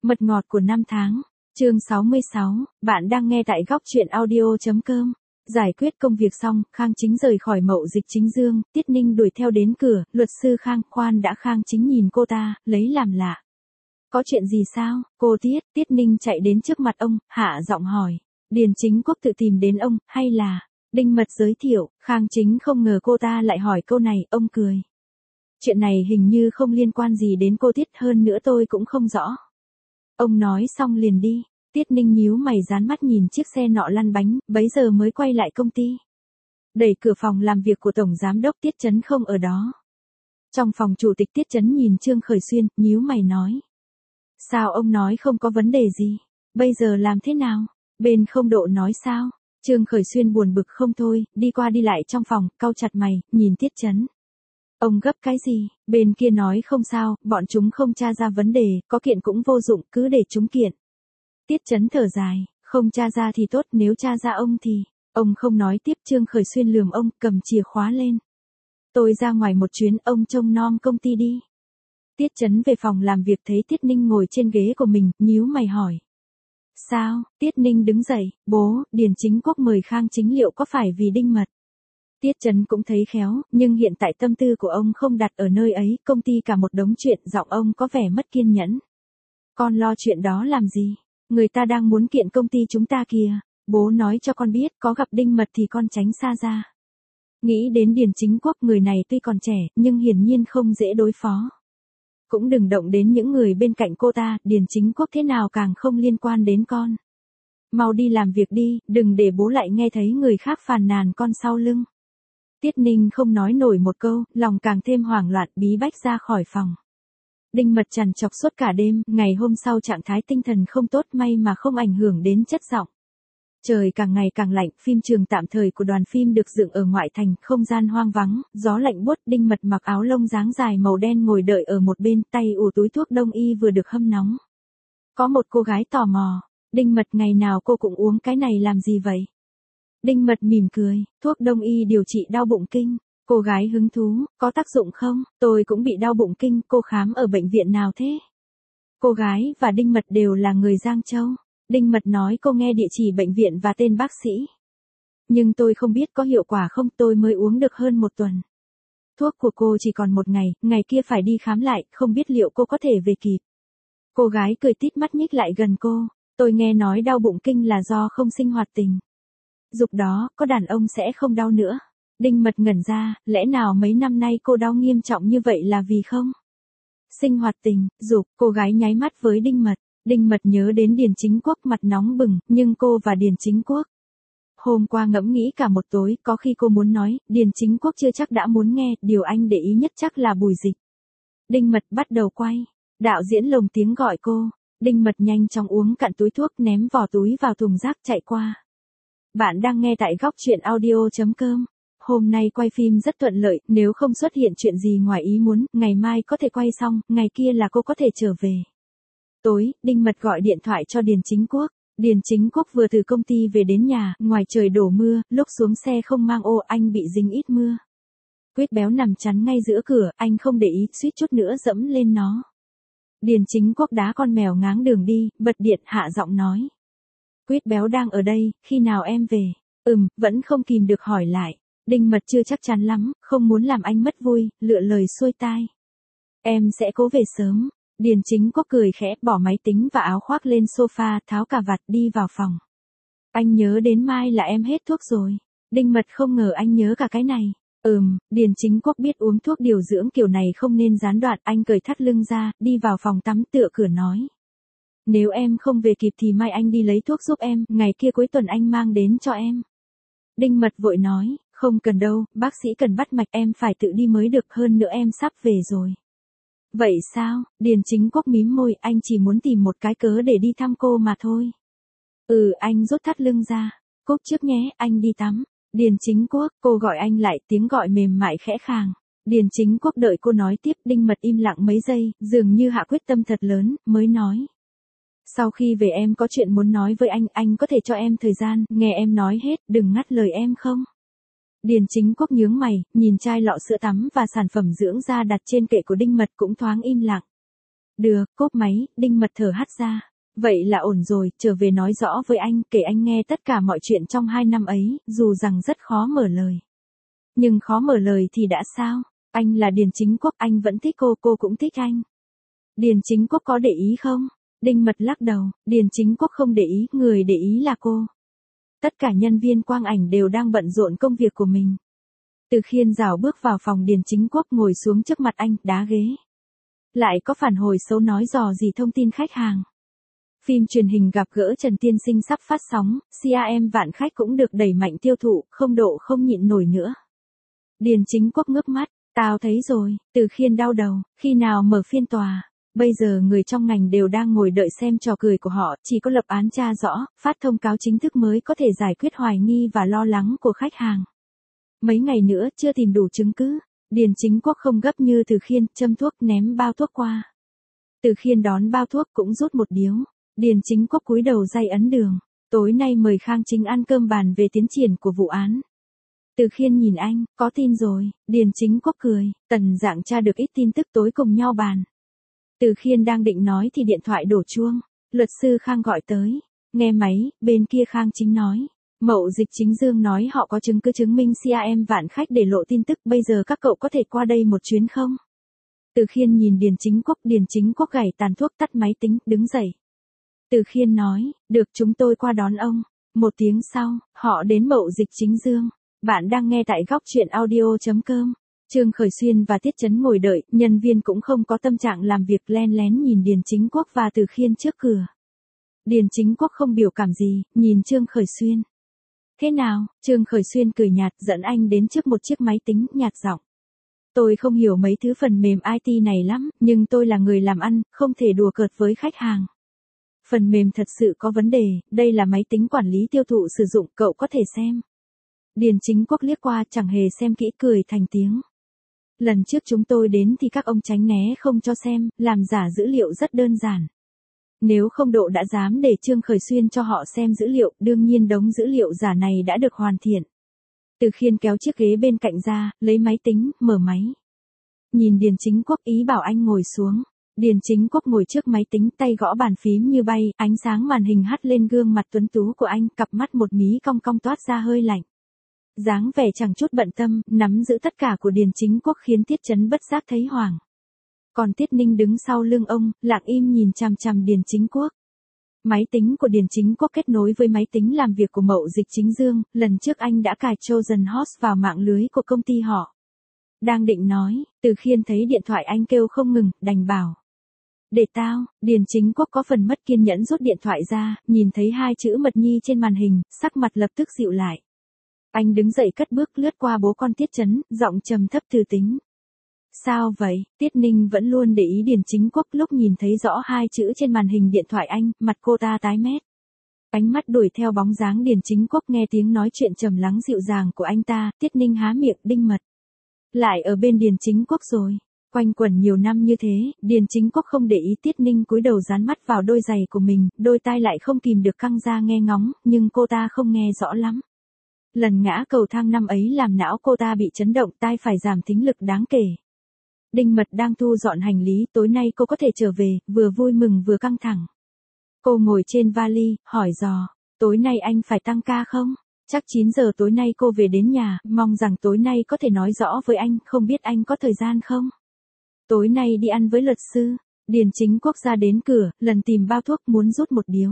Mật ngọt của năm tháng, chương 66, bạn đang nghe tại góc truyện audio.com. Giải quyết công việc xong, Khang Chính rời khỏi Mậu Dịch Chính Dương, Tiết Ninh đuổi theo đến cửa, luật sư Khang, khoan đã. Khang Chính nhìn cô ta, lấy làm lạ. Có chuyện gì sao, cô Tiết Ninh chạy đến trước mặt ông, hạ giọng hỏi. Điền Chính Quốc tự tìm đến ông, hay là, Đinh Mật giới thiệu. Khang Chính không ngờ cô ta lại hỏi câu này, ông cười. Chuyện này hình như không liên quan gì đến cô Tiết, hơn nữa tôi cũng không rõ. Ông nói xong liền đi. Tiết Ninh nhíu mày dán mắt nhìn chiếc xe nọ lăn bánh, bấy giờ mới quay lại công ty. Đẩy cửa phòng làm việc của Tổng Giám đốc Tiết Chấn không ở đó. Trong phòng Chủ tịch Tiết Chấn nhìn Trương Khởi Xuyên, nhíu mày nói. Sao ông nói không có vấn đề gì? Bây giờ làm thế nào? Bên không độ nói sao? Trương Khởi Xuyên buồn bực không thôi, đi qua đi lại trong phòng, cau chặt mày, nhìn Tiết Chấn. Ông gấp cái gì? Bên kia nói không sao, bọn chúng không tra ra vấn đề, có kiện cũng vô dụng, cứ để chúng kiện. Tiết Chấn thở dài, không tra ra thì tốt, nếu tra ra ông thì... Ông không nói tiếp. Trương Khởi Xuyên lườm ông, cầm chìa khóa lên. Tôi ra ngoài một chuyến, ông trông nom công ty đi. Tiết Chấn về phòng làm việc thấy Tiết Ninh ngồi trên ghế của mình, nhíu mày hỏi. Sao? Tiết Ninh đứng dậy, bố, Điền Chính Quốc mời Khang Chính liệu có phải vì Đinh Mật? Tiết Chấn cũng thấy khéo, nhưng hiện tại tâm tư của ông không đặt ở nơi ấy, công ty cả một đống chuyện, giọng ông có vẻ mất kiên nhẫn. Con lo chuyện đó làm gì? Người ta đang muốn kiện công ty chúng ta kìa, bố nói cho con biết, có gặp Đinh Mật thì con tránh xa ra. Nghĩ đến Điền Chính Quốc, người này tuy còn trẻ, nhưng hiển nhiên không dễ đối phó. Cũng đừng động đến những người bên cạnh cô ta, Điền Chính Quốc thế nào càng không liên quan đến con. Mau đi làm việc đi, đừng để bố lại nghe thấy người khác phàn nàn con sau lưng. Tiết Ninh không nói nổi một câu, lòng càng thêm hoảng loạn, bí bách ra khỏi phòng. Đinh Mật trằn trọc suốt cả đêm, ngày hôm sau trạng thái tinh thần không tốt, may mà không ảnh hưởng đến chất giọng. Trời càng ngày càng lạnh, phim trường tạm thời của đoàn phim được dựng ở ngoại thành, không gian hoang vắng, gió lạnh buốt. Đinh Mật mặc áo lông dáng dài màu đen ngồi đợi ở một bên, tay ủ túi thuốc đông y vừa được hâm nóng. Có một cô gái tò mò, Đinh Mật ngày nào cô cũng uống cái này làm gì vậy? Đinh Mật mỉm cười, thuốc đông y điều trị đau bụng kinh. Cô gái hứng thú, có tác dụng không? Tôi cũng bị đau bụng kinh, cô khám ở bệnh viện nào thế? Cô gái và Đinh Mật đều là người Giang Châu. Đinh Mật nói cô nghe địa chỉ bệnh viện và tên bác sĩ. Nhưng tôi không biết có hiệu quả không, tôi mới uống được hơn một tuần. Thuốc của cô chỉ còn một ngày, ngày kia phải đi khám lại, không biết liệu cô có thể về kịp. Cô gái cười tít mắt nhích lại gần cô. Tôi nghe nói đau bụng kinh là do không sinh hoạt tình dục đó, có đàn ông sẽ không đau nữa. Đinh Mật ngẩn ra, lẽ nào mấy năm nay cô đau nghiêm trọng như vậy là vì không sinh hoạt tình dục? Cô gái nháy mắt với Đinh Mật. Đinh Mật nhớ đến Điền Chính Quốc, mặt nóng bừng, nhưng cô và Điền Chính Quốc hôm qua ngẫm nghĩ cả một tối, có khi cô muốn nói, Điền Chính Quốc chưa chắc đã muốn nghe, điều anh để ý nhất chắc là Bùi Dịch. Đinh Mật bắt đầu quay, đạo diễn lồng tiếng gọi cô. Đinh Mật nhanh chóng uống cạn túi thuốc, ném vỏ túi vào thùng rác chạy qua. Bạn đang nghe tại góc truyện audio.com. Hôm nay quay phim rất thuận lợi, nếu không xuất hiện chuyện gì ngoài ý muốn, ngày mai có thể quay xong, ngày kia là cô có thể trở về. Tối, Đinh Mật gọi điện thoại cho Điền Chính Quốc. Điền Chính Quốc vừa từ công ty về đến nhà, ngoài trời đổ mưa, lúc xuống xe không mang ô, anh bị dính ít mưa. Quyết Béo nằm chắn ngay giữa cửa, anh không để ý, suýt chút nữa dẫm lên nó. Điền Chính Quốc đá con mèo ngáng đường đi, bật điện, hạ giọng nói. Quyết Béo đang ở đây, khi nào em về? Vẫn không kìm được hỏi lại. Đinh Mật chưa chắc chắn lắm, không muốn làm anh mất vui, lựa lời xuôi tai. Em sẽ cố về sớm. Điền Chính Quốc cười khẽ, bỏ máy tính và áo khoác lên sofa, tháo cà vạt đi vào phòng. Anh nhớ đến mai là em hết thuốc rồi. Đinh Mật không ngờ anh nhớ cả cái này. Điền Chính Quốc biết uống thuốc điều dưỡng kiểu này không nên gián đoạn, anh cởi thắt lưng ra, đi vào phòng tắm tựa cửa nói. Nếu em không về kịp thì mai anh đi lấy thuốc giúp em, ngày kia cuối tuần anh mang đến cho em. Đinh Mật vội nói, không cần đâu, bác sĩ cần bắt mạch, em phải tự đi mới được, hơn nữa em sắp về rồi. Vậy sao? Điền Chính Quốc mím môi, anh chỉ muốn tìm một cái cớ để đi thăm cô mà thôi. Anh rút thắt lưng ra. Cúc trước nhé, anh đi tắm. Điền Chính Quốc, cô gọi anh lại, tiếng gọi mềm mại khẽ khàng. Điền Chính Quốc đợi cô nói tiếp. Đinh Mật im lặng mấy giây, dường như hạ quyết tâm thật lớn, mới nói. Sau khi về em có chuyện muốn nói với anh có thể cho em thời gian, nghe em nói hết, đừng ngắt lời em không? Điền Chính Quốc nhướng mày, nhìn chai lọ sữa tắm và sản phẩm dưỡng da đặt trên kệ của Đinh Mật cũng thoáng im lặng. Được, cốp máy, Đinh Mật thở hắt ra. Vậy là ổn rồi, trở về nói rõ với anh, kể anh nghe tất cả mọi chuyện trong 2 năm ấy, dù rằng rất khó mở lời. Nhưng khó mở lời thì đã sao? Anh là Điền Chính Quốc, anh vẫn thích cô cũng thích anh. Điền Chính Quốc có để ý không? Đinh Mật lắc đầu, Điền Chính Quốc không để ý, người để ý là cô. Tất cả nhân viên quang ảnh đều đang bận rộn công việc của mình. Từ Khiên rảo bước vào phòng Điền Chính Quốc ngồi xuống trước mặt anh, đá ghế. Lại có phản hồi xấu nói dò gì thông tin khách hàng. Phim truyền hình Gặp gỡ Trần Tiên Sinh sắp phát sóng, CRM Vạn Khách cũng được đẩy mạnh tiêu thụ, không độ không nhịn nổi nữa. Điền Chính Quốc ngước mắt, tao thấy rồi, Từ Khiên đau đầu, khi nào mở phiên tòa. Bây giờ người trong ngành đều đang ngồi đợi xem trò cười của họ, chỉ có lập án tra rõ, phát thông cáo chính thức mới có thể giải quyết hoài nghi và lo lắng của khách hàng. Mấy ngày nữa chưa tìm đủ chứng cứ, Điền Chính Quốc không gấp như Từ Khiên, châm thuốc ném bao thuốc qua. Từ Khiên đón bao thuốc cũng rút một điếu, Điền Chính Quốc cúi đầu day ấn đường, tối nay mời Khang Chính ăn cơm bàn về tiến triển của vụ án. Từ Khiên nhìn anh, có tin rồi, Điền Chính Quốc cười, Tần Dạng tra được ít tin tức tối cùng nhau bàn. Từ Khiên đang định nói thì điện thoại đổ chuông, luật sư Khang gọi tới, nghe máy, bên kia Khang Chính nói. Mậu Dịch Chính Dương nói họ có chứng cứ chứng minh CRM Vạn Khách để lộ tin tức, bây giờ các cậu có thể qua đây một chuyến không? Từ Khiên nhìn Điền Chính Quốc gảy tàn thuốc tắt máy tính, đứng dậy. Từ Khiên nói, được chúng tôi qua đón ông. Một tiếng sau, họ đến Mậu Dịch Chính Dương. Bạn đang nghe tại góc truyện audio.com. Trương Khởi Xuyên và Tiết Chấn ngồi đợi, nhân viên cũng không có tâm trạng làm việc len lén nhìn Điền Chính Quốc và Từ Khiên trước cửa. Điền Chính Quốc không biểu cảm gì, nhìn Trương Khởi Xuyên. Thế nào? Trương Khởi Xuyên cười nhạt, dẫn anh đến trước một chiếc máy tính, nhạt giọng. Tôi không hiểu mấy thứ phần mềm IT này lắm, nhưng tôi là người làm ăn, không thể đùa cợt với khách hàng. Phần mềm thật sự có vấn đề, đây là máy tính quản lý tiêu thụ sử dụng, cậu có thể xem. Điền Chính Quốc liếc qua chẳng hề xem kỹ, cười thành tiếng. Lần trước chúng tôi đến thì các ông tránh né không cho xem, làm giả dữ liệu rất đơn giản. Nếu không độ đã dám để Trương Khởi Xuyên cho họ xem dữ liệu, đương nhiên đống dữ liệu giả này đã được hoàn thiện. Từ Khiên kéo chiếc ghế bên cạnh ra, lấy máy tính, mở máy. Nhìn Điền Chính Quốc, ý bảo anh ngồi xuống. Điền Chính Quốc ngồi trước máy tính, tay gõ bàn phím như bay, ánh sáng màn hình hắt lên gương mặt tuấn tú của anh, cặp mắt một mí cong cong toát ra hơi lạnh. Dáng vẻ chẳng chút bận tâm, nắm giữ tất cả của Điền Chính Quốc khiến Tiết Chấn bất giác thấy hoảng. Còn Tiết Ninh đứng sau lưng ông, lặng im nhìn chằm chằm Điền Chính Quốc. Máy tính của Điền Chính Quốc kết nối với máy tính làm việc của Mậu Dịch Chính Dương, lần trước anh đã cài Trojan Horse vào mạng lưới của công ty họ. Đang định nói, Từ Khiên thấy điện thoại anh kêu không ngừng, đành bảo. Để tao, Điền Chính Quốc có phần mất kiên nhẫn rút điện thoại ra, nhìn thấy 2 chữ Mật Nhi trên màn hình, sắc mặt lập tức dịu lại. Anh đứng dậy cất bước lướt qua bố con Tiết Chấn, giọng trầm thấp thư tính. Sao vậy? Tiết Ninh vẫn luôn để ý Điền Chính Quốc, lúc nhìn thấy rõ 2 chữ trên màn hình điện thoại anh, mặt cô ta tái mét. Ánh mắt đuổi theo bóng dáng Điền Chính Quốc, nghe tiếng nói chuyện trầm lắng dịu dàng của anh ta, Tiết Ninh há miệng, Đinh Mật. Lại ở bên Điền Chính Quốc rồi. Quanh quẩn nhiều năm như thế, Điền Chính Quốc không để ý, Tiết Ninh cúi đầu dán mắt vào đôi giày của mình, đôi tai lại không kìm được căng ra nghe ngóng, nhưng cô ta không nghe rõ lắm. Lần ngã cầu thang năm ấy làm não cô ta bị chấn động, tai phải giảm thính lực đáng kể. Đinh Mật đang thu dọn hành lý, tối nay cô có thể trở về, vừa vui mừng vừa căng thẳng. Cô ngồi trên vali, hỏi dò, tối nay anh phải tăng ca không? Chắc 9 giờ tối nay cô về đến nhà, mong rằng tối nay có thể nói rõ với anh, không biết anh có thời gian không? Tối nay đi ăn với luật sư. Điền Chính Quốc ra đến cửa, lần tìm bao thuốc muốn rút một điếu.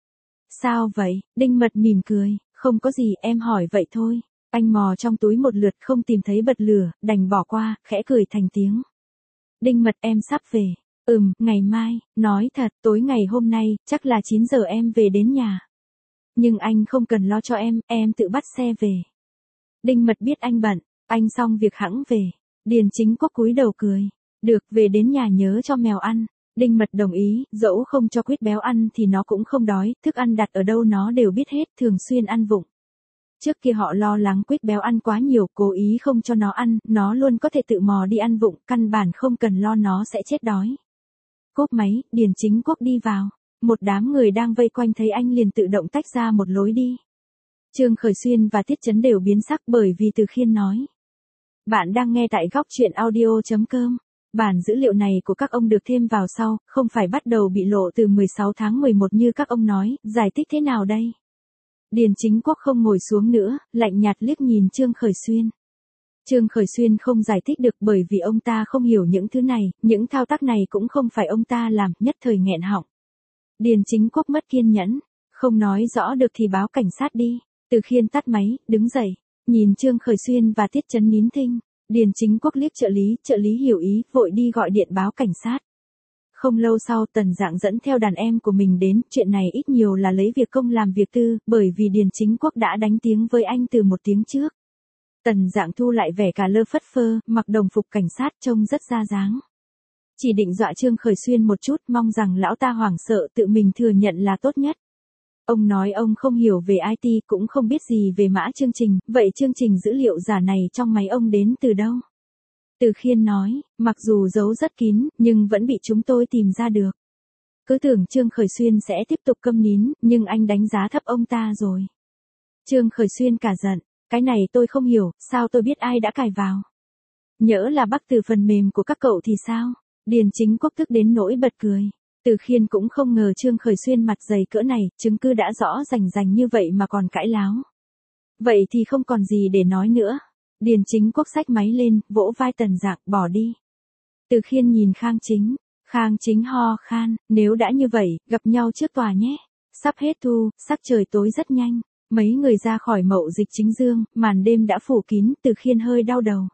Sao vậy? Đinh Mật mỉm cười, không có gì, em hỏi vậy thôi. Anh mò trong túi một lượt không tìm thấy bật lửa, đành bỏ qua, khẽ cười thành tiếng. Đinh Mật, em sắp về. Ngày mai, nói thật, tối ngày hôm nay, chắc là 9 giờ em về đến nhà. Nhưng anh không cần lo cho em tự bắt xe về. Đinh Mật biết anh bận, anh xong việc hẵng về. Điền Chính Quốc cúi đầu cười. Được, về đến nhà nhớ cho mèo ăn. Đinh Mật đồng ý, dẫu không cho Quýt béo ăn thì nó cũng không đói, thức ăn đặt ở đâu nó đều biết hết, thường xuyên ăn vụng. Trước kia họ lo lắng Quýt béo ăn quá nhiều, cố ý không cho nó ăn, nó luôn có thể tự mò đi ăn vụng, căn bản không cần lo nó sẽ chết đói. Cốp máy, Điền Chính Quốc đi vào. Một đám người đang vây quanh thấy anh liền tự động tách ra một lối đi. Trương Khởi Xuyên và Tiết Chấn đều biến sắc bởi vì Từ Khiên nói. Bạn đang nghe tại góc truyện audio.com. Bản dữ liệu này của các ông được thêm vào sau, không phải bắt đầu bị lộ từ 16 tháng 11 như các ông nói, giải thích thế nào đây? Điền Chính Quốc không ngồi xuống nữa, lạnh nhạt liếc nhìn Trương Khởi Xuyên. Trương Khởi Xuyên không giải thích được bởi vì ông ta không hiểu những thứ này, những thao tác này cũng không phải ông ta làm, nhất thời nghẹn họng. Điền Chính Quốc mất kiên nhẫn, không nói rõ được thì báo cảnh sát đi. Từ Khiên tắt máy, đứng dậy, nhìn Trương Khởi Xuyên và Tiết Chấn nín thinh. Điền Chính Quốc liếc trợ lý hiểu ý, vội đi gọi điện báo cảnh sát. Không lâu sau Tần Dạng dẫn theo đàn em của mình đến, chuyện này ít nhiều là lấy việc công làm việc tư, bởi vì Điền Chính Quốc đã đánh tiếng với anh từ một tiếng trước. Tần Dạng thu lại vẻ cả lơ phất phơ, mặc đồng phục cảnh sát trông rất ra dáng. Chỉ định dọa Trương Khởi Xuyên một chút, mong rằng lão ta hoảng sợ tự mình thừa nhận là tốt nhất. Ông nói ông không hiểu về IT cũng không biết gì về mã chương trình, vậy chương trình dữ liệu giả này trong máy ông đến từ đâu? Từ Khiên nói, mặc dù giấu rất kín, nhưng vẫn bị chúng tôi tìm ra được. Cứ tưởng Trương Khởi Xuyên sẽ tiếp tục câm nín, nhưng anh đánh giá thấp ông ta rồi. Trương Khởi Xuyên cả giận, cái này tôi không hiểu, sao tôi biết ai đã cài vào? Nhỡ là bắt từ phần mềm của các cậu thì sao? Điền Chính Quốc tức đến nỗi bật cười. Từ Khiên cũng không ngờ Trương Khởi Xuyên mặt dày cỡ này, chứng cứ đã rõ rành như vậy mà còn cãi láo. Vậy thì không còn gì để nói nữa. Điền Chính Quốc xách máy lên, vỗ vai Tần Dạng, bỏ đi. Từ Khiên nhìn Khang Chính ho khan, nếu đã như vậy, gặp nhau trước tòa nhé. Sắp hết thu, sắc trời tối rất nhanh. Mấy người ra khỏi Mậu Dịch Chính Dương, màn đêm đã phủ kín, Từ Khiên hơi đau đầu.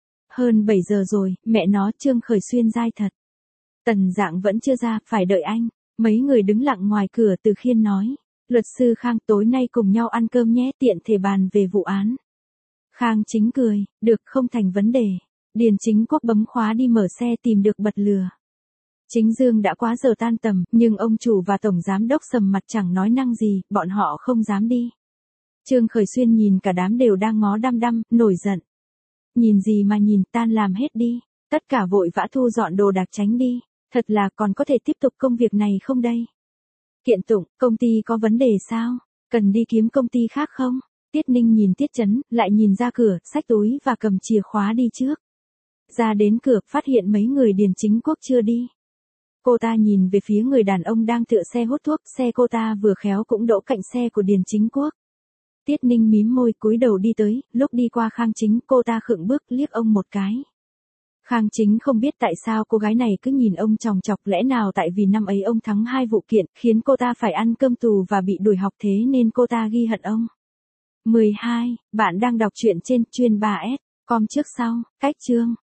Hơn 7 giờ rồi, mẹ nó Trương Khởi Xuyên dai thật. Tần Dạng vẫn chưa ra, phải đợi anh. Mấy người đứng lặng ngoài cửa. Từ Khiên nói. Luật sư Khang, tối nay cùng nhau ăn cơm nhé, tiện thể bàn về vụ án. Khang Chính cười, được, không thành vấn đề. Điền Chính Quốc bấm khóa đi mở xe tìm được bật lửa. Chính Dương đã quá giờ tan tầm, nhưng ông chủ và tổng giám đốc sầm mặt chẳng nói năng gì, bọn họ không dám đi. Trương Khởi Xuyên nhìn cả đám đều đang ngó đăm đăm, nổi giận. Nhìn gì mà nhìn, tan làm hết đi. Tất cả vội vã thu dọn đồ đạc tránh đi. Thật là còn có thể tiếp tục công việc này không đây? Kiện tụng, công ty có vấn đề sao? Cần đi kiếm công ty khác không? Tiết Ninh nhìn Tiết Chấn, lại nhìn ra cửa, xách túi và cầm chìa khóa đi trước. Ra đến cửa, phát hiện mấy người Điền Chính Quốc chưa đi. Cô ta nhìn về phía người đàn ông đang tựa xe hút thuốc, xe cô ta vừa khéo cũng đỗ cạnh xe của Điền Chính Quốc. Tiết Ninh mím môi cúi đầu đi tới, lúc đi qua Khang Chính, cô ta khựng bước liếc ông một cái. Khang Chính không biết tại sao cô gái này cứ nhìn ông chòng chọc, lẽ nào tại vì năm ấy ông thắng 2 vụ kiện, khiến cô ta phải ăn cơm tù và bị đuổi học thế nên cô ta ghi hận ông. 12. Bạn đang đọc truyện trên chuyên 3S, com trước sau, cách chương.